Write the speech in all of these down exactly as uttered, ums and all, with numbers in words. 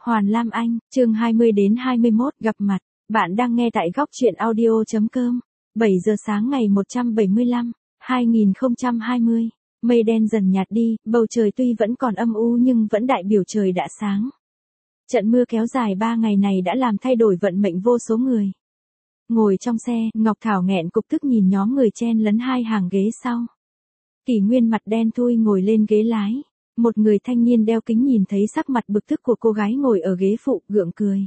Hoàn Lam Anh, chương hai mươi đến hai mươi mốt, gặp mặt. Bạn đang nghe tại góc truyện audio.com. bảy giờ sáng ngày một trăm bảy mươi lăm, hai nghìn không trăm hai mươi. Mây đen dần nhạt đi, bầu trời tuy vẫn còn âm u nhưng vẫn đại biểu trời đã sáng. Trận mưa kéo dài ba ngày này đã làm thay đổi vận mệnh vô số người. Ngồi trong xe, Ngọc Thảo nghẹn cục tức nhìn nhóm người chen lấn hai hàng ghế sau. Kỷ Nguyên mặt đen thui ngồi lên ghế lái. Một người thanh niên đeo kính nhìn thấy sắc mặt bực tức của cô gái ngồi ở ghế phụ, gượng cười.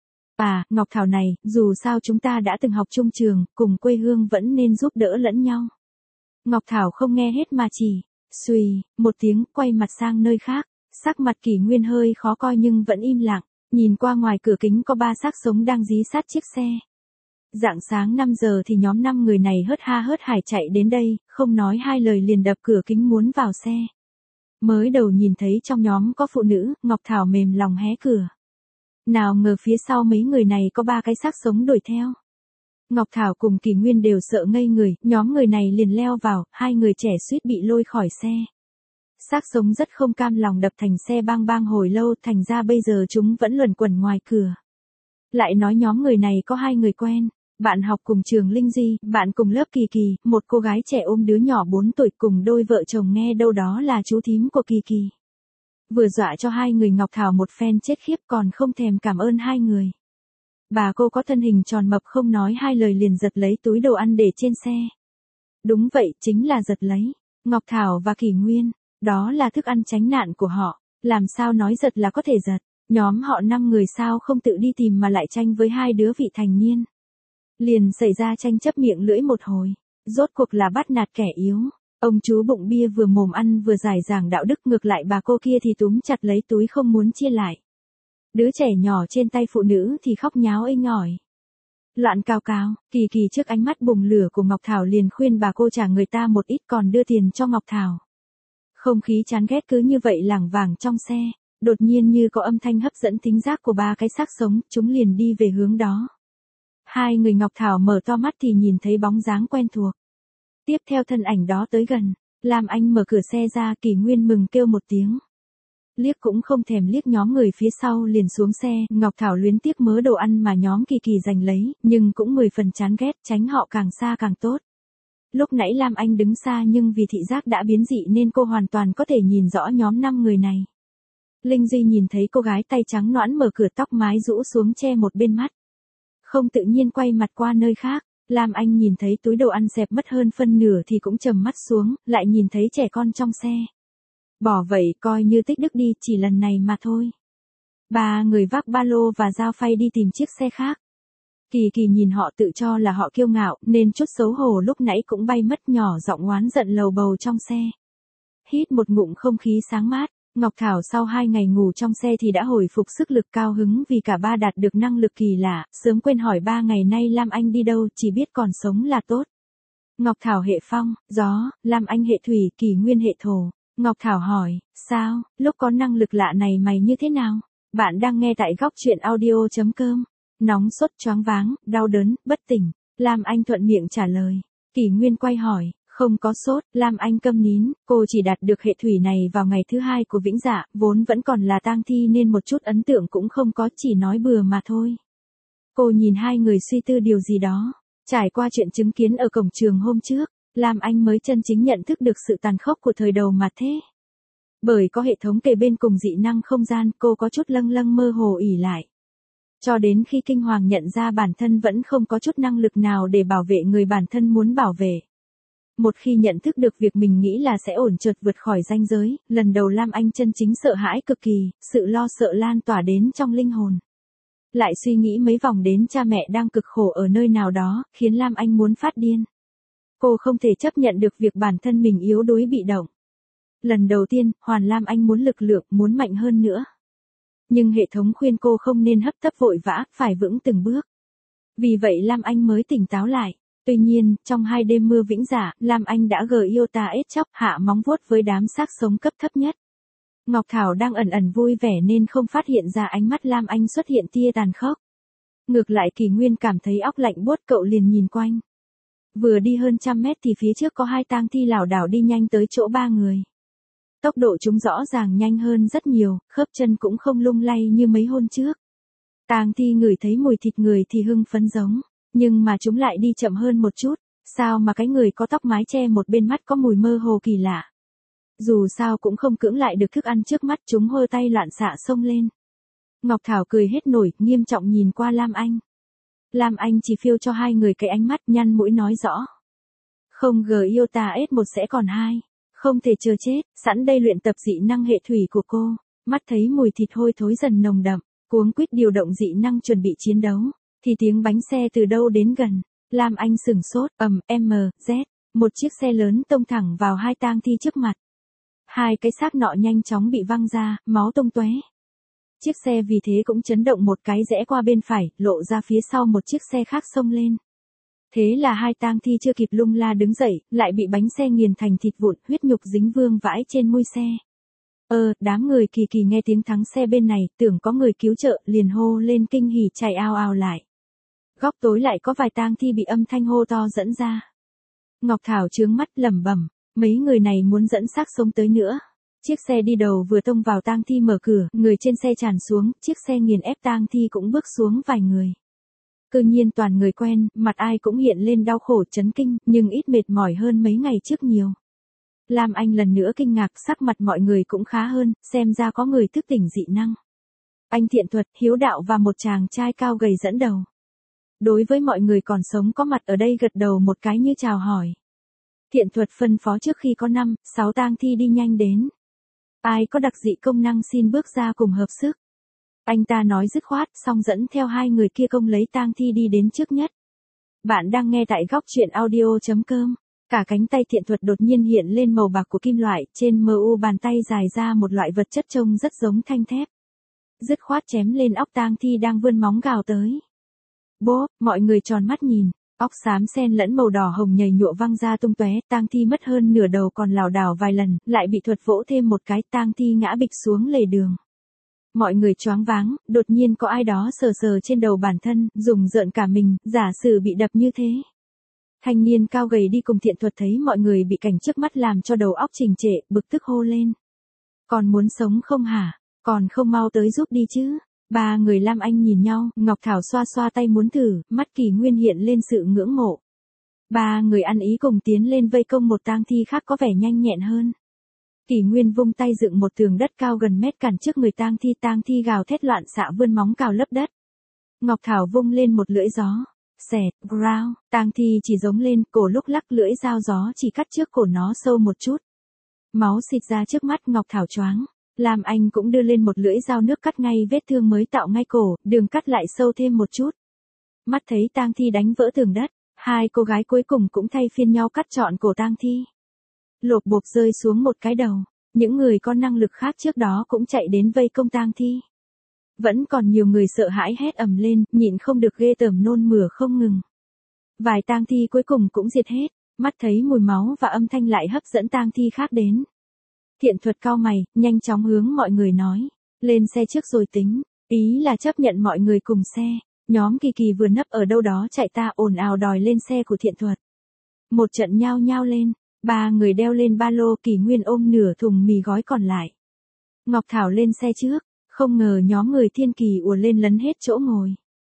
À, Ngọc Thảo này, dù sao chúng ta đã từng học chung trường, cùng quê hương vẫn nên giúp đỡ lẫn nhau. Ngọc Thảo không nghe hết mà chỉ, xùy, một tiếng, quay mặt sang nơi khác. Sắc mặt Kỷ Nguyên hơi khó coi nhưng vẫn im lặng, nhìn qua ngoài cửa kính có ba xác sống đang dí sát chiếc xe. Rạng sáng năm giờ thì nhóm năm người này hớt ha hớt hải chạy đến đây, không nói hai lời liền đập cửa kính muốn vào xe. Mới đầu nhìn thấy trong nhóm có phụ nữ, Ngọc Thảo mềm lòng hé cửa. Nào ngờ phía sau mấy người này có ba cái xác sống đuổi theo. Ngọc Thảo cùng Kỷ Nguyên đều sợ ngây người, nhóm người này liền leo vào, hai người trẻ suýt bị lôi khỏi xe. Xác sống rất không cam lòng đập thành xe bang bang hồi lâu, thành ra bây giờ chúng vẫn luẩn quẩn ngoài cửa. Lại nói nhóm người này có hai người quen. Bạn học cùng trường Linh Duy, bạn cùng lớp Kỳ Kỳ, một cô gái trẻ ôm đứa nhỏ bốn tuổi cùng đôi vợ chồng nghe đâu đó là chú thím của Kỳ Kỳ. Vừa dọa cho hai người Ngọc Thảo một phen chết khiếp còn không thèm cảm ơn hai người. Bà cô có thân hình tròn mập không nói hai lời liền giật lấy túi đồ ăn để trên xe. Đúng vậy, chính là giật lấy. Ngọc Thảo và Kỷ Nguyên, đó là thức ăn tránh nạn của họ, làm sao nói giật là có thể giật. Nhóm họ năm người sao không tự đi tìm mà lại tranh với hai đứa vị thành niên. Liền xảy ra tranh chấp miệng lưỡi một hồi, rốt cuộc là bắt nạt kẻ yếu. Ông chú bụng bia vừa mồm ăn vừa giải giảng đạo đức, ngược lại bà cô kia thì túm chặt lấy túi không muốn chia lại. Đứa trẻ nhỏ trên tay phụ nữ thì khóc nháo inh ỏi. Loạn cào cào, Kỳ Kỳ trước ánh mắt bùng lửa của Ngọc Thảo liền khuyên bà cô trả người ta một ít còn đưa tiền cho Ngọc Thảo. Không khí chán ghét cứ như vậy lảng vảng trong xe, đột nhiên như có âm thanh hấp dẫn thính giác của ba cái xác sống, chúng liền đi về hướng đó. Hai người Ngọc Thảo mở to mắt thì nhìn thấy bóng dáng quen thuộc. Tiếp theo thân ảnh đó tới gần, Lam Anh mở cửa xe ra, Kỷ Nguyên mừng kêu một tiếng. Liếc cũng không thèm liếc nhóm người phía sau liền xuống xe, Ngọc Thảo luyến tiếc mớ đồ ăn mà nhóm Kỳ Kỳ giành lấy, nhưng cũng mười phần chán ghét, tránh họ càng xa càng tốt. Lúc nãy Lam Anh đứng xa nhưng vì thị giác đã biến dị nên cô hoàn toàn có thể nhìn rõ nhóm năm người này. Linh Duy nhìn thấy cô gái tay trắng nõn mở cửa, tóc mái rũ xuống che một bên mắt. Không tự nhiên quay mặt qua nơi khác, Lam Anh nhìn thấy túi đồ ăn xẹp mất hơn phân nửa thì cũng trầm mắt xuống, lại nhìn thấy trẻ con trong xe. Bỏ vậy coi như tích đức đi, chỉ lần này mà thôi. Ba người vác ba lô và dao phay đi tìm chiếc xe khác. Kỳ Kỳ nhìn họ tự cho là họ kiêu ngạo nên chút xấu hổ lúc nãy cũng bay mất, nhỏ giọng oán giận lầu bầu trong xe. Hít một ngụm không khí sáng mát. Ngọc Thảo sau hai ngày ngủ trong xe thì đã hồi phục sức lực, cao hứng vì cả ba đạt được năng lực kỳ lạ, sớm quên hỏi ba ngày nay Lam Anh đi đâu, chỉ biết còn sống là tốt. Ngọc Thảo hệ phong, gió, Lam Anh hệ thủy, Kỷ Nguyên hệ thổ. Ngọc Thảo hỏi, sao, lúc có năng lực lạ này mày như thế nào? Bạn đang nghe tại góc truyện audio.com. Nóng sốt, choáng váng, đau đớn, bất tỉnh. Lam Anh thuận miệng trả lời. Kỷ Nguyên quay hỏi. Không có sốt, Lam Anh câm nín, cô chỉ đạt được hệ thủy này vào ngày thứ hai của Vĩnh Dạ, vốn vẫn còn là tang thi nên một chút ấn tượng cũng không có, chỉ nói bừa mà thôi. Cô nhìn hai người suy tư điều gì đó, trải qua chuyện chứng kiến ở cổng trường hôm trước, Lam Anh mới chân chính nhận thức được sự tàn khốc của thời đầu mà thế. Bởi có hệ thống kề bên cùng dị năng không gian, cô có chút lâng lâng mơ hồ ỉ lại. Cho đến khi kinh hoàng nhận ra bản thân vẫn không có chút năng lực nào để bảo vệ người bản thân muốn bảo vệ. Một khi nhận thức được việc mình nghĩ là sẽ ổn, chợt vượt khỏi ranh giới, lần đầu Lam Anh chân chính sợ hãi cực kỳ, sự lo sợ lan tỏa đến trong linh hồn. Lại suy nghĩ mấy vòng đến cha mẹ đang cực khổ ở nơi nào đó, khiến Lam Anh muốn phát điên. Cô không thể chấp nhận được việc bản thân mình yếu đuối bị động. Lần đầu tiên, Hoàn Lam Anh muốn lực lượng, muốn mạnh hơn nữa. Nhưng hệ thống khuyên cô không nên hấp tấp vội vã, phải vững từng bước. Vì vậy Lam Anh mới tỉnh táo lại. Tuy nhiên, trong hai đêm mưa Vĩnh Dạ, Lam Anh đã gờ yêu ta ết chóc, hạ móng vuốt với đám xác sống cấp thấp nhất. Ngọc Thảo đang ẩn ẩn vui vẻ nên không phát hiện ra ánh mắt Lam Anh xuất hiện tia tàn khốc. Ngược lại Kỷ Nguyên cảm thấy óc lạnh buốt, cậu liền nhìn quanh. Vừa đi hơn trăm mét thì phía trước có hai tang thi lảo đảo đi nhanh tới chỗ ba người. Tốc độ chúng rõ ràng nhanh hơn rất nhiều, khớp chân cũng không lung lay như mấy hôm trước. Tang Thi ngửi thấy mùi thịt người thì hưng phấn giống, nhưng mà chúng lại đi chậm hơn một chút, sao mà cái người có tóc mái che một bên mắt có mùi mơ hồ kỳ lạ. Dù sao cũng không cưỡng lại được thức ăn trước mắt, chúng hơ tay loạn xạ xông lên. Ngọc Thảo cười hết nổi, nghiêm trọng nhìn qua Lam Anh. Lam Anh chỉ phiêu cho hai người cái ánh mắt, nhăn mũi nói rõ. Không gờ yêu ta ết một sẽ còn hai. Không thể chờ chết, sẵn đây luyện tập dị năng hệ thủy của cô. Mắt thấy mùi thịt hôi thối dần nồng đậm, cuống quýt điều động dị năng chuẩn bị chiến đấu. Thì tiếng bánh xe từ đâu đến gần. Lam Anh sửng sốt, ầm, M, Z. Một chiếc xe lớn tông thẳng vào hai tang thi trước mặt. Hai cái xác nọ nhanh chóng bị văng ra, máu tung tóe. Chiếc xe vì thế cũng chấn động một cái rẽ qua bên phải, lộ ra phía sau một chiếc xe khác xông lên. Thế là hai tang thi chưa kịp lung la đứng dậy, lại bị bánh xe nghiền thành thịt vụn, huyết nhục dính vương vãi trên mui xe. Ờ, đám người kỳ kỳ nghe tiếng thắng xe bên này, tưởng có người cứu trợ, liền hô lên kinh hỉ chạy ao ao lại. Góc tối lại có vài tang thi bị âm thanh hô to dẫn ra. Ngọc Thảo trướng mắt lẩm bẩm, mấy người này muốn dẫn xác sống tới nữa. Chiếc xe đi đầu vừa tông vào tang thi mở cửa, người trên xe tràn xuống, chiếc xe nghiền ép tang thi cũng bước xuống vài người. Cơ nhiên toàn người quen, mặt ai cũng hiện lên đau khổ chấn kinh, nhưng ít mệt mỏi hơn mấy ngày trước nhiều. Lam Anh lần nữa kinh ngạc, sắc mặt mọi người cũng khá hơn, xem ra có người thức tỉnh dị năng. Anh Thiện Thuật, Hiếu Đạo và một chàng trai cao gầy dẫn đầu. Đối với mọi người còn sống có mặt ở đây gật đầu một cái như chào hỏi. Thiện Thuật phân phó trước khi có năm, sáu tang thi đi nhanh đến. Ai có đặc dị công năng xin bước ra cùng hợp sức. Anh ta nói dứt khoát, xong dẫn theo hai người kia công lấy tang thi đi đến trước nhất. Bạn đang nghe tại góc truyện audio.com. Cả cánh tay Thiện Thuật đột nhiên hiện lên màu bạc của kim loại, trên mờ u bàn tay dài ra một loại vật chất trông rất giống thanh thép. Dứt khoát chém lên óc tang thi đang vươn móng gào tới. Bốp, mọi người tròn mắt nhìn, óc xám xen lẫn màu đỏ hồng nhầy nhụa văng ra tung tóe, tang thi mất hơn nửa đầu còn lảo đảo vài lần, lại bị Thuật vỗ thêm một cái, tang thi ngã bịch xuống lề đường. Mọi người choáng váng, đột nhiên có ai đó sờ sờ trên đầu bản thân, dùng rợn cả mình, giả sử bị đập như thế. Thanh niên cao gầy đi cùng Thiện Thuật thấy mọi người bị cảnh trước mắt làm cho đầu óc trình trệ, bực tức hô lên. Còn muốn sống không hả? Còn không mau tới giúp đi chứ? Ba người Lam Anh nhìn nhau, Ngọc Thảo xoa xoa tay muốn thử, mắt Kỳ Nguyên hiện lên sự ngưỡng mộ. Ba người ăn ý cùng tiến lên vây công một tang thi khác có vẻ nhanh nhẹn hơn. Kỳ Nguyên vung tay dựng một tường đất cao gần mét cản trước người tang thi, tang thi gào thét loạn xạ vươn móng cào lấp đất. Ngọc Thảo vung lên một lưỡi gió. Xẹt, growl, tang thi chỉ giống lên, cổ lúc lắc lưỡi dao gió chỉ cắt trước cổ nó sâu một chút. Máu xịt ra trước mắt Ngọc Thảo choáng. Lam Anh cũng đưa lên một lưỡi dao nước cắt ngay vết thương mới tạo ngay cổ, đường cắt lại sâu thêm một chút. Mắt thấy tang thi đánh vỡ tường đất, hai cô gái cuối cùng cũng thay phiên nhau cắt trọn cổ tang thi. Lộp bộp rơi xuống một cái đầu, những người có năng lực khác trước đó cũng chạy đến vây công tang thi. Vẫn còn nhiều người sợ hãi hét ầm lên, nhịn không được ghê tởm nôn mửa không ngừng. Vài tang thi cuối cùng cũng diệt hết, mắt thấy mùi máu và âm thanh lại hấp dẫn tang thi khác đến. Thiện Thuật cau mày, nhanh chóng hướng mọi người nói, lên xe trước rồi tính, ý là chấp nhận mọi người cùng xe. Nhóm Kỳ Kỳ vừa nấp ở đâu đó chạy ta ồn ào đòi lên xe của Thiện Thuật. Một trận nhao nhao lên, ba người đeo lên ba lô, Kỳ Nguyên ôm nửa thùng mì gói còn lại. Ngọc Thảo lên xe trước, không ngờ nhóm người Thiên Kỳ ùa lên lấn hết chỗ ngồi.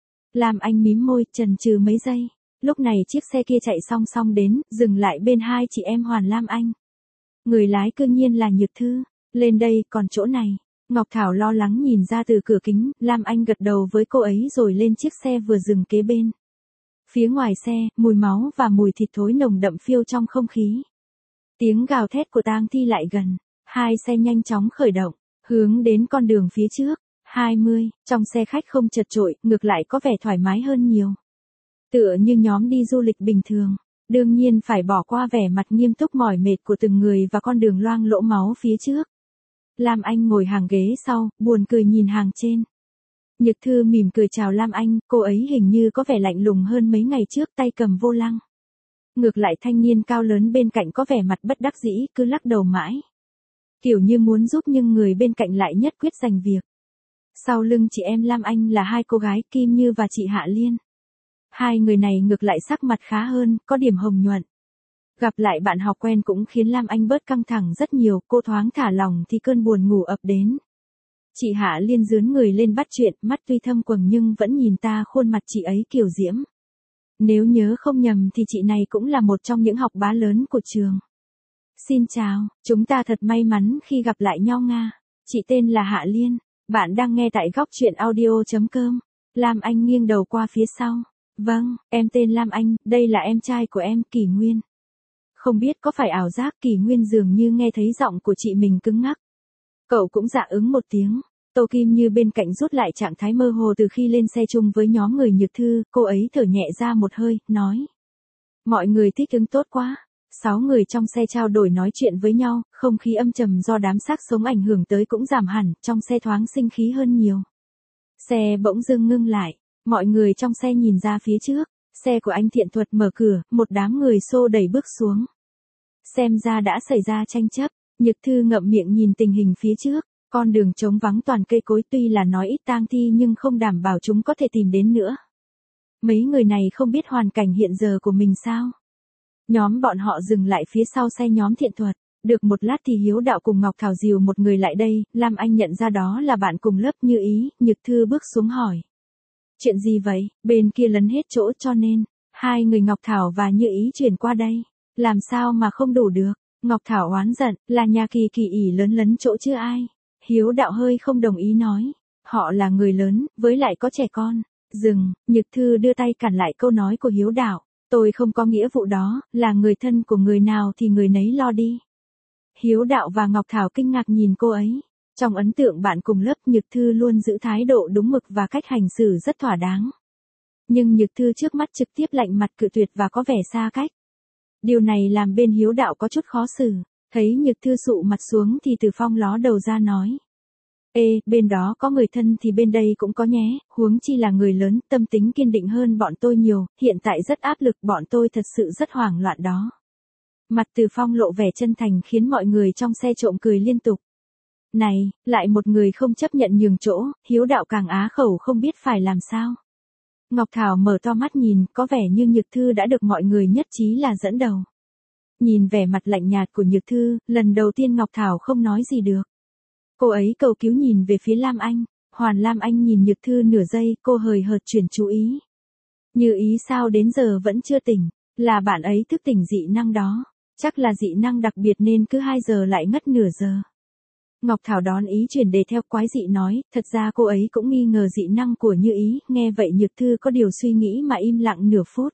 Lam Anh mím môi, chần chừ mấy giây, lúc này chiếc xe kia chạy song song đến, dừng lại bên hai chị em Hoàn Lam Anh. Người lái cương nhiên là Nhược Thư, lên đây, còn chỗ này. Ngọc Thảo lo lắng nhìn ra từ cửa kính, Lam Anh gật đầu với cô ấy rồi lên chiếc xe vừa dừng kế bên. Phía ngoài xe, mùi máu và mùi thịt thối nồng đậm phiêu trong không khí. Tiếng gào thét của tang thi lại gần, hai xe nhanh chóng khởi động, hướng đến con đường phía trước. hai mươi, trong xe khách không chật chội, ngược lại có vẻ thoải mái hơn nhiều. Tựa như nhóm đi du lịch bình thường. Đương nhiên phải bỏ qua vẻ mặt nghiêm túc mỏi mệt của từng người và con đường loang lỗ máu phía trước. Lam Anh ngồi hàng ghế sau, buồn cười nhìn hàng trên. Nhược Thư mỉm cười chào Lam Anh, cô ấy hình như có vẻ lạnh lùng hơn mấy ngày trước, tay cầm vô lăng. Ngược lại thanh niên cao lớn bên cạnh có vẻ mặt bất đắc dĩ, cứ lắc đầu mãi. Kiểu như muốn giúp nhưng người bên cạnh lại nhất quyết giành việc. Sau lưng chị em Lam Anh là hai cô gái Kim Như và chị Hạ Liên. Hai người này ngược lại sắc mặt khá hơn, có điểm hồng nhuận. Gặp lại bạn học quen cũng khiến Lam Anh bớt căng thẳng rất nhiều, cô thoáng thả lòng thì cơn buồn ngủ ập đến. Chị Hạ Liên dướn người lên bắt chuyện, mắt tuy thâm quầng nhưng vẫn nhìn ta khuôn mặt chị ấy kiều diễm. Nếu nhớ không nhầm thì chị này cũng là một trong những học bá lớn của trường. Xin chào, chúng ta thật may mắn khi gặp lại nhau Nga. Chị tên là Hạ Liên, bạn đang nghe tại góc truyện audio.com. Lam Anh nghiêng đầu qua phía sau. Vâng, em tên Lam Anh, đây là em trai của em, Kỷ Nguyên. Không biết có phải ảo giác, Kỷ Nguyên dường như nghe thấy giọng của chị mình cứng ngắc. Cậu cũng dạ ứng một tiếng. Tô Kim Như bên cạnh rút lại trạng thái mơ hồ từ khi lên xe chung với nhóm người Nhược Thư, cô ấy thở nhẹ ra một hơi, nói. Mọi người thích ứng tốt quá. Sáu người trong xe trao đổi nói chuyện với nhau, không khí âm trầm do đám xác sống ảnh hưởng tới cũng giảm hẳn, trong xe thoáng sinh khí hơn nhiều. Xe bỗng dưng ngưng lại, mọi người trong xe nhìn ra phía trước, xe của anh Thiện Thuật mở cửa, một đám người xô đẩy bước xuống. Xem ra đã xảy ra tranh chấp, Nhược Thư ngậm miệng nhìn tình hình phía trước, con đường trống vắng toàn cây cối tuy là nói ít tang thi nhưng không đảm bảo chúng có thể tìm đến nữa. Mấy người này không biết hoàn cảnh hiện giờ của mình sao? Nhóm bọn họ dừng lại phía sau xe nhóm Thiện Thuật, được một lát thì Hiếu Đạo cùng Ngọc Thảo dìu một người lại đây, Lam Anh nhận ra đó là bạn cùng lớp Như Ý, Nhược Thư bước xuống hỏi. Chuyện gì vậy, bên kia lấn hết chỗ cho nên, hai người Ngọc Thảo và Như Ý chuyển qua đây, làm sao mà không đủ được, Ngọc Thảo oán giận, là nhà Kỳ Kỳ ỉ lớn lấn chỗ chứ ai. Hiếu Đạo hơi không đồng ý nói, họ là người lớn, với lại có trẻ con. Dừng, Nhược Thư đưa tay cản lại câu nói của Hiếu Đạo, tôi không có nghĩa vụ đó, là người thân của người nào thì người nấy lo đi. Hiếu Đạo và Ngọc Thảo kinh ngạc nhìn cô ấy, trong ấn tượng bạn cùng lớp Nhược Thư luôn giữ thái độ đúng mực và cách hành xử rất thỏa đáng. Nhưng Nhược Thư trước mắt trực tiếp lạnh mặt cự tuyệt và có vẻ xa cách. Điều này làm bên Hiếu Đạo có chút khó xử. Thấy Nhược Thư sụ mặt xuống thì Từ Phong ló đầu ra nói. Ê, bên đó có người thân thì bên đây cũng có nhé, huống chi là người lớn, tâm tính kiên định hơn bọn tôi nhiều, hiện tại rất áp lực, bọn tôi thật sự rất hoảng loạn đó. Mặt Từ Phong lộ vẻ chân thành khiến mọi người trong xe trộm cười liên tục. Này, lại một người không chấp nhận nhường chỗ, Hiếu Đạo càng á khẩu không biết phải làm sao. Ngọc Thảo mở to mắt nhìn, có vẻ như Nhược Thư đã được mọi người nhất trí là dẫn đầu. Nhìn vẻ mặt lạnh nhạt của Nhược Thư, lần đầu tiên Ngọc Thảo không nói gì được. Cô ấy cầu cứu nhìn về phía Lam Anh, Hoàn Lam Anh nhìn Nhược Thư nửa giây, cô hời hợt chuyển chú ý. Như Ý sao đến giờ vẫn chưa tỉnh, là bạn ấy thức tỉnh dị năng đó, chắc là dị năng đặc biệt nên cứ hai giờ lại ngất nửa giờ. Ngọc Thảo đón ý chuyển đề theo quái dị nói, thật ra cô ấy cũng nghi ngờ dị năng của Như Ý, nghe vậy Nhược Thư có điều suy nghĩ mà im lặng nửa phút.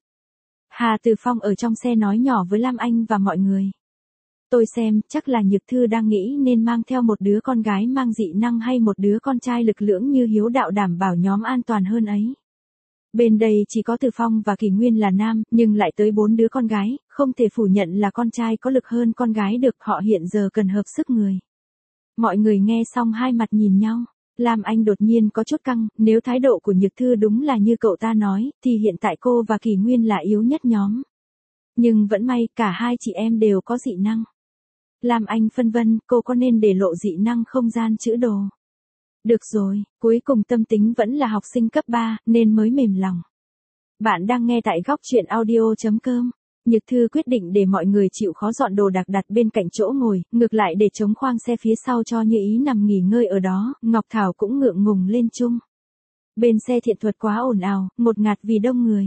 Hà Từ Phong ở trong xe nói nhỏ với Lam Anh và mọi người. Tôi xem, chắc là Nhược Thư đang nghĩ nên mang theo một đứa con gái mang dị năng hay một đứa con trai lực lưỡng như Hiếu Đạo đảm bảo nhóm an toàn hơn ấy. Bên đây chỉ có Từ Phong và Kỷ Nguyên là nam, nhưng lại tới bốn đứa con gái, không thể phủ nhận là con trai có lực hơn con gái được, họ hiện giờ cần hợp sức người. Mọi người nghe xong hai mặt nhìn nhau. Lam Anh đột nhiên có chút căng, nếu thái độ của Nhược Thư đúng là như cậu ta nói, thì hiện tại cô và Kỷ Nguyên là yếu nhất nhóm. Nhưng vẫn may, cả hai chị em đều có dị năng. Lam Anh phân vân, cô có nên để lộ dị năng không gian chữ đồ? Được rồi, cuối cùng tâm tính vẫn là học sinh cấp ba, nên mới mềm lòng. Bạn đang nghe tại góc truyện audio.com. Nhược Thư quyết định để mọi người chịu khó dọn đồ đạc đặt bên cạnh chỗ ngồi, ngược lại để trống khoang xe phía sau cho Như Ý nằm nghỉ ngơi ở đó, Ngọc Thảo cũng ngượng ngùng lên chung. Bên xe Thiện Thuật quá ồn ào, ngột ngạt vì đông người.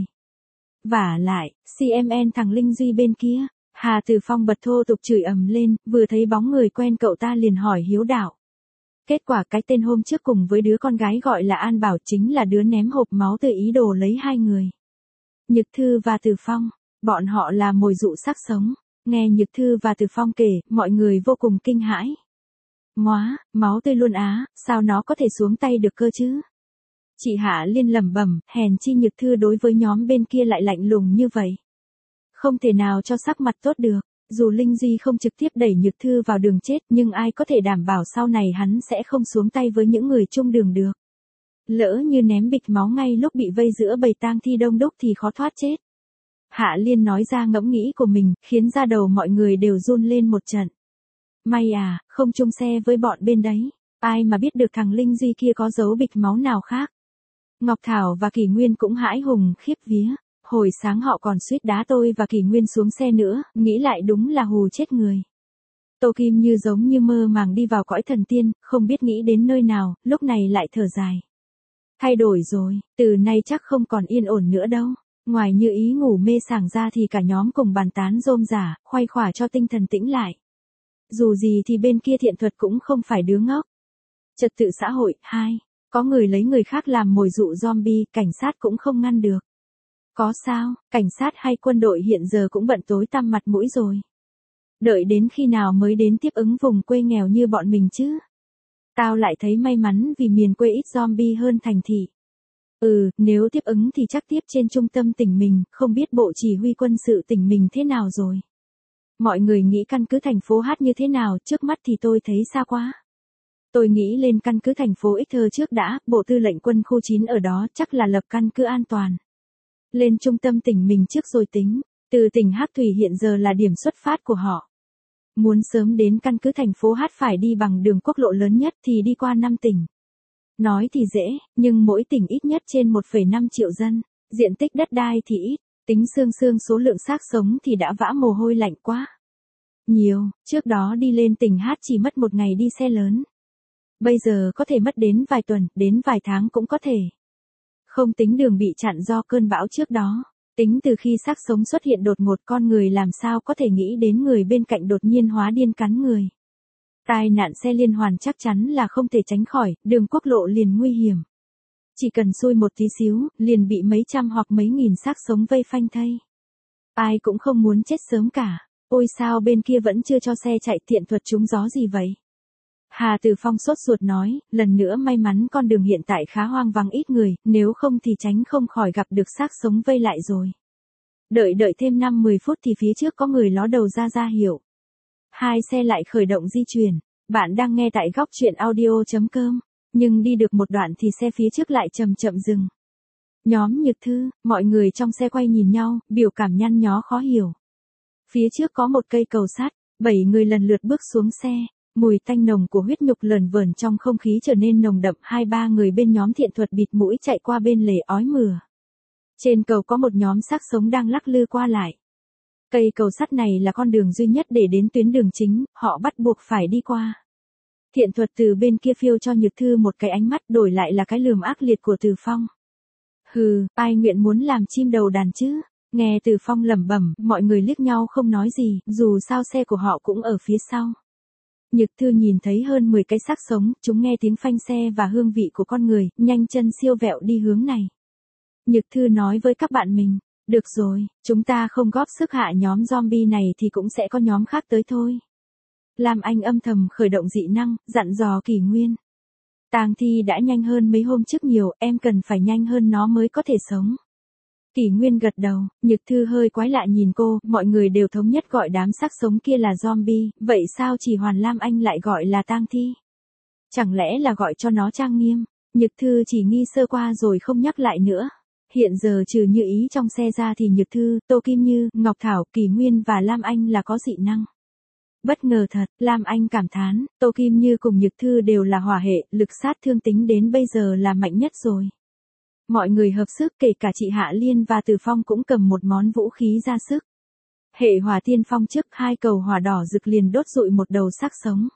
Vả lại, xê em en thằng Linh Duy bên kia, Hà Từ Phong bật thô tục chửi ầm lên, vừa thấy bóng người quen cậu ta liền hỏi Hiếu Đạo. Kết quả cái tên hôm trước cùng với đứa con gái gọi là An Bảo chính là đứa ném hộp máu từ ý đồ lấy hai người. Nhược Thư và Từ Phong. Bọn họ là mồi dụ xác sống. Nghe Nhược Thư và Từ Phong kể, mọi người vô cùng kinh hãi. Móa, máu tươi luôn á, sao nó có thể xuống tay được cơ chứ? Chị Hạ Liên lẩm bẩm, hèn chi Nhược Thư đối với nhóm bên kia lại lạnh lùng như vậy. Không thể nào cho sắc mặt tốt được, dù Linh Duy không trực tiếp đẩy Nhược Thư vào đường chết nhưng ai có thể đảm bảo sau này hắn sẽ không xuống tay với những người chung đường được. Lỡ như ném bịch máu ngay lúc bị vây giữa bầy tang thi đông đúc thì khó thoát chết. Hạ Liên nói ra ngẫm nghĩ của mình, khiến da đầu mọi người đều run lên một trận. May à, không chung xe với bọn bên đấy. Ai mà biết được thằng Linh Duy kia có dấu bịch máu nào khác. Ngọc Thảo và Kỷ Nguyên cũng hãi hùng khiếp vía. Hồi sáng họ còn suýt đá tôi và Kỷ Nguyên xuống xe nữa, nghĩ lại đúng là hù chết người. Tô Kim Như giống như mơ màng đi vào cõi thần tiên, không biết nghĩ đến nơi nào, lúc này lại thở dài. Thay đổi rồi, từ nay chắc không còn yên ổn nữa đâu. Ngoài Như Ý ngủ mê sảng ra thì cả nhóm cùng bàn tán rôm rả, khoai khỏa cho tinh thần tĩnh lại. Dù gì thì bên kia Thiện Thuật cũng không phải đứa ngốc. Trật tự xã hội, hai. Có người lấy người khác làm mồi dụ zombie, cảnh sát cũng không ngăn được. Có sao, cảnh sát hay quân đội hiện giờ cũng bận tối tăm mặt mũi rồi. Đợi đến khi nào mới đến tiếp ứng vùng quê nghèo như bọn mình chứ? Tao lại thấy may mắn vì miền quê ít zombie hơn thành thị. Ừ, nếu tiếp ứng thì chắc tiếp trên trung tâm tỉnh mình, không biết bộ chỉ huy quân sự tỉnh mình thế nào rồi. Mọi người nghĩ căn cứ thành phố Hát như thế nào, trước mắt thì tôi thấy xa quá. Tôi nghĩ lên căn cứ thành phố X thơ trước đã, bộ tư lệnh quân khu chín ở đó chắc là lập căn cứ an toàn. Lên trung tâm tỉnh mình trước rồi tính, từ tỉnh Hắc Thủy hiện giờ là điểm xuất phát của họ. Muốn sớm đến căn cứ thành phố Hát phải đi bằng đường quốc lộ lớn nhất thì đi qua năm tỉnh. Nói thì dễ, nhưng mỗi tỉnh ít nhất trên một phẩy năm triệu dân, diện tích đất đai thì ít, tính xương xương số lượng xác sống thì đã vã mồ hôi lạnh quá. Nhiều, trước đó đi lên tỉnh Hát chỉ mất một ngày đi xe lớn. Bây giờ có thể mất đến vài tuần, đến vài tháng cũng có thể. Không tính đường bị chặn do cơn bão trước đó. Tính từ khi xác sống xuất hiện đột ngột, con người làm sao có thể nghĩ đến người bên cạnh đột nhiên hóa điên cắn người. Tai nạn xe liên hoàn chắc chắn là không thể tránh khỏi, đường quốc lộ liền nguy hiểm. Chỉ cần xui một tí xíu, liền bị mấy trăm hoặc mấy nghìn xác sống vây phanh thây. Ai cũng không muốn chết sớm cả. Ôi sao bên kia vẫn chưa cho xe chạy, Thiện Thuật trúng gió gì vậy? Hà Từ Phong sốt ruột nói, lần nữa may mắn con đường hiện tại khá hoang vắng ít người, nếu không thì tránh không khỏi gặp được xác sống vây lại rồi. Đợi đợi thêm năm mười phút thì phía trước có người ló đầu ra ra hiệu. Hai xe lại khởi động di chuyển. Bạn đang nghe tại góc truyện audio chấm com, nhưng đi được một đoạn thì xe phía trước lại chậm chậm dừng. Nhóm Nhược Thư, mọi người trong xe quay nhìn nhau, biểu cảm nhăn nhó khó hiểu. Phía trước có một cây cầu sắt, bảy người lần lượt bước xuống xe. Mùi tanh nồng của huyết nhục lờn vờn trong không khí trở nên nồng đậm, hai ba người bên nhóm Thiện Thuật bịt mũi chạy qua bên lề ói mửa. Trên cầu có một nhóm xác sống đang lắc lư qua lại. Cây cầu sắt này là con đường duy nhất để đến tuyến đường chính, họ bắt buộc phải đi qua. Thiện Thuật từ bên kia phiêu cho Nhược Thư một cái ánh mắt, đổi lại là cái lườm ác liệt của Từ Phong. Hừ, ai nguyện muốn làm chim đầu đàn chứ? Nghe Từ Phong lẩm bẩm, mọi người liếc nhau không nói gì, dù sao xe của họ cũng ở phía sau. Nhược Thư nhìn thấy hơn mười cái xác sống, chúng nghe tiếng phanh xe và hương vị của con người, nhanh chân siêu vẹo đi hướng này. Nhược Thư nói với các bạn mình, được rồi, chúng ta không góp sức hạ nhóm zombie này thì cũng sẽ có nhóm khác tới thôi. Lam Anh âm thầm khởi động dị năng, dặn dò Kỷ Nguyên. Tang thi đã nhanh hơn mấy hôm trước nhiều, em cần phải nhanh hơn nó mới có thể sống. Kỷ Nguyên gật đầu, Nhược Thư hơi quái lạ nhìn cô, mọi người đều thống nhất gọi đám xác sống kia là zombie, vậy sao chỉ Hoàn Lam Anh lại gọi là tang thi? Chẳng lẽ là gọi cho nó trang nghiêm? Nhược Thư chỉ nghi sơ qua rồi không nhắc lại nữa. Hiện giờ trừ Như Ý trong xe ra thì Nhược Thư, Tô Kim Như, Ngọc Thảo, Kỷ Nguyên và Lam Anh là có dị năng. Bất ngờ thật, Lam Anh cảm thán, Tô Kim Như cùng Nhược Thư đều là hỏa hệ, lực sát thương tính đến bây giờ là mạnh nhất rồi. Mọi người hợp sức, kể cả chị Hạ Liên và Từ Phong cũng cầm một món vũ khí ra sức. Hệ hỏa tiên phong trước, hai cầu hỏa đỏ rực liền đốt rụi một đầu xác sống.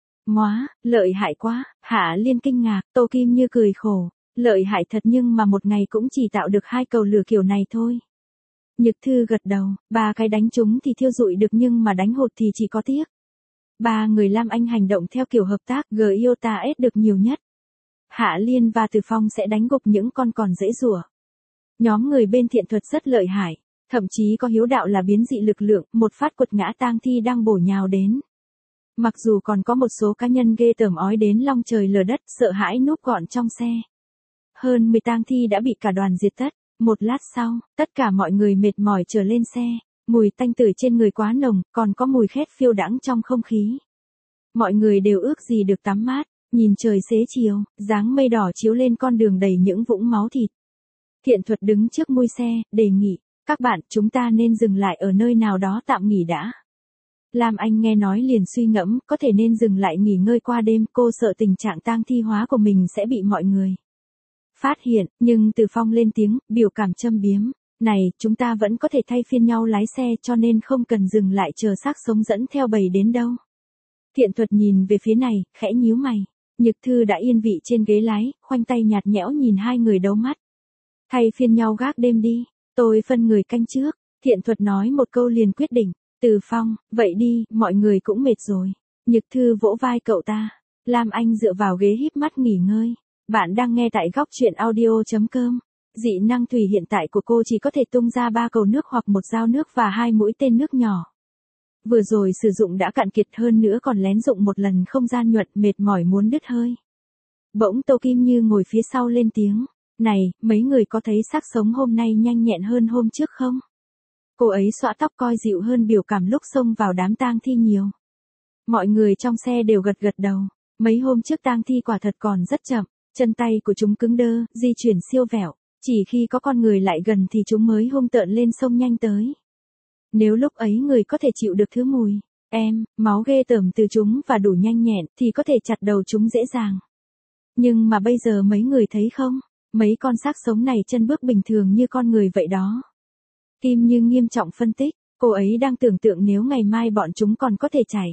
Móa, lợi hại quá, Hạ Liên kinh ngạc, Tô Kim Như cười khổ, lợi hại thật nhưng mà một ngày cũng chỉ tạo được hai cầu lửa kiểu này thôi. Nhược Thư gật đầu, ba cái đánh trúng thì thiêu rụi được nhưng mà đánh hụt thì chỉ có tiếc. Ba người Lam Anh hành động theo kiểu hợp tác, giê i o tê a ét được nhiều nhất. Hạ Liên và Từ Phong sẽ đánh gục những con còn dễ rủa. Nhóm người bên Thiện Thuật rất lợi hại, thậm chí có hiếu đạo là biến dị lực lượng, một phát quật ngã tang thi đang bổ nhào đến. Mặc dù còn có một số cá nhân ghê tởm ói đến long trời lở đất, sợ hãi núp gọn trong xe. Hơn mười tang thi đã bị cả đoàn diệt tất. Một lát sau, tất cả mọi người mệt mỏi trở lên xe, mùi tanh tưởi trên người quá nồng, còn có mùi khét phiêu đãng trong không khí. Mọi người đều ước gì được tắm mát, nhìn trời xế chiều, dáng mây đỏ chiếu lên con đường đầy những vũng máu thịt. Thiện Thuật đứng trước mui xe, đề nghị, các bạn, chúng ta nên dừng lại ở nơi nào đó tạm nghỉ đã. Lam Anh nghe nói liền suy ngẫm, có thể nên dừng lại nghỉ ngơi qua đêm, cô sợ tình trạng tang thi hóa của mình sẽ bị mọi người phát hiện, nhưng Từ Phong lên tiếng, biểu cảm châm biếm. Này, chúng ta vẫn có thể thay phiên nhau lái xe cho nên không cần dừng lại chờ xác sống dẫn theo bầy đến đâu. Thiện Thuật nhìn về phía này, khẽ nhíu mày. Nhược Thư đã yên vị trên ghế lái, khoanh tay nhạt nhẽo nhìn hai người đấu mắt. Thay phiên nhau gác đêm đi, tôi phân người canh trước. Thiện Thuật nói một câu liền quyết định. Từ Phong, vậy đi, mọi người cũng mệt rồi. Nhược Thư vỗ vai cậu ta. Lam Anh dựa vào ghế híp mắt nghỉ ngơi. Bạn đang nghe tại góc truyện audio.com. Dị năng thủy hiện tại của cô chỉ có thể tung ra ba cầu nước hoặc một dao nước và hai mũi tên nước nhỏ. Vừa rồi sử dụng đã cạn kiệt, hơn nữa còn lén dụng một lần không gian nhuận, mệt mỏi muốn đứt hơi. Bỗng Tô Kim Như ngồi phía sau lên tiếng. Này, mấy người có thấy xác sống hôm nay nhanh nhẹn hơn hôm trước không? Cô ấy xõa tóc coi dịu hơn biểu cảm lúc xông vào đám tang thi nhiều. Mọi người trong xe đều gật gật đầu. Mấy hôm trước tang thi quả thật còn rất chậm, chân tay của chúng cứng đơ, di chuyển siêu vẹo. Chỉ khi có con người lại gần thì chúng mới hung tợn lên sông nhanh tới. Nếu lúc ấy người có thể chịu được thứ mùi, em, máu ghê tởm từ chúng và đủ nhanh nhẹn thì có thể chặt đầu chúng dễ dàng. Nhưng mà bây giờ mấy người thấy không, mấy con xác sống này chân bước bình thường như con người vậy đó. Kim Như nghiêm trọng phân tích, cô ấy đang tưởng tượng nếu ngày mai bọn chúng còn có thể chạy.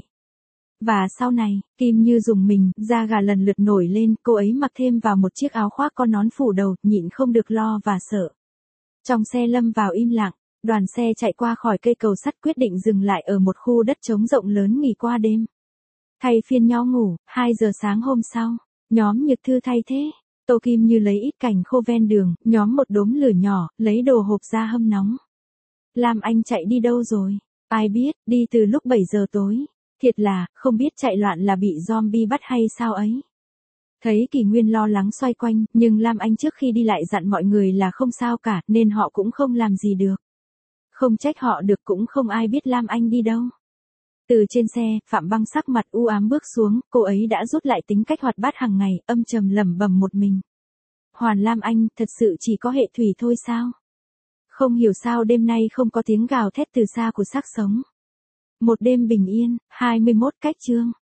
Và sau này, Kim Như dùng mình, da gà lần lượt nổi lên, cô ấy mặc thêm vào một chiếc áo khoác có nón phủ đầu, nhịn không được lo và sợ. Trong xe lâm vào im lặng, đoàn xe chạy qua khỏi cây cầu sắt quyết định dừng lại ở một khu đất trống rộng lớn nghỉ qua đêm. Thay phiên nhau ngủ, hai giờ sáng hôm sau, nhóm Nhược Thư thay thế. Tô Kim Như lấy ít cành khô ven đường, nhóm một đốm lửa nhỏ, lấy đồ hộp ra hâm nóng. Lam Anh chạy đi đâu rồi? Ai biết, đi từ lúc bảy giờ tối. Thiệt là, không biết chạy loạn là bị zombie bắt hay sao ấy. Thấy Kỳ Nguyên lo lắng xoay quanh, nhưng Lam Anh trước khi đi lại dặn mọi người là không sao cả, nên họ cũng không làm gì được. Không trách họ được, cũng không ai biết Lam Anh đi đâu. Từ trên xe, Phạm Băng sắc mặt u ám bước xuống, cô ấy đã rút lại tính cách hoạt bát hàng ngày, âm trầm lẩm bẩm một mình. Hoàn Lam Anh, thật sự chỉ có hệ thủy thôi sao? Không hiểu sao đêm nay không có tiếng gào thét từ xa của xác sống. Một đêm bình yên, hai mươi mốt cách chương.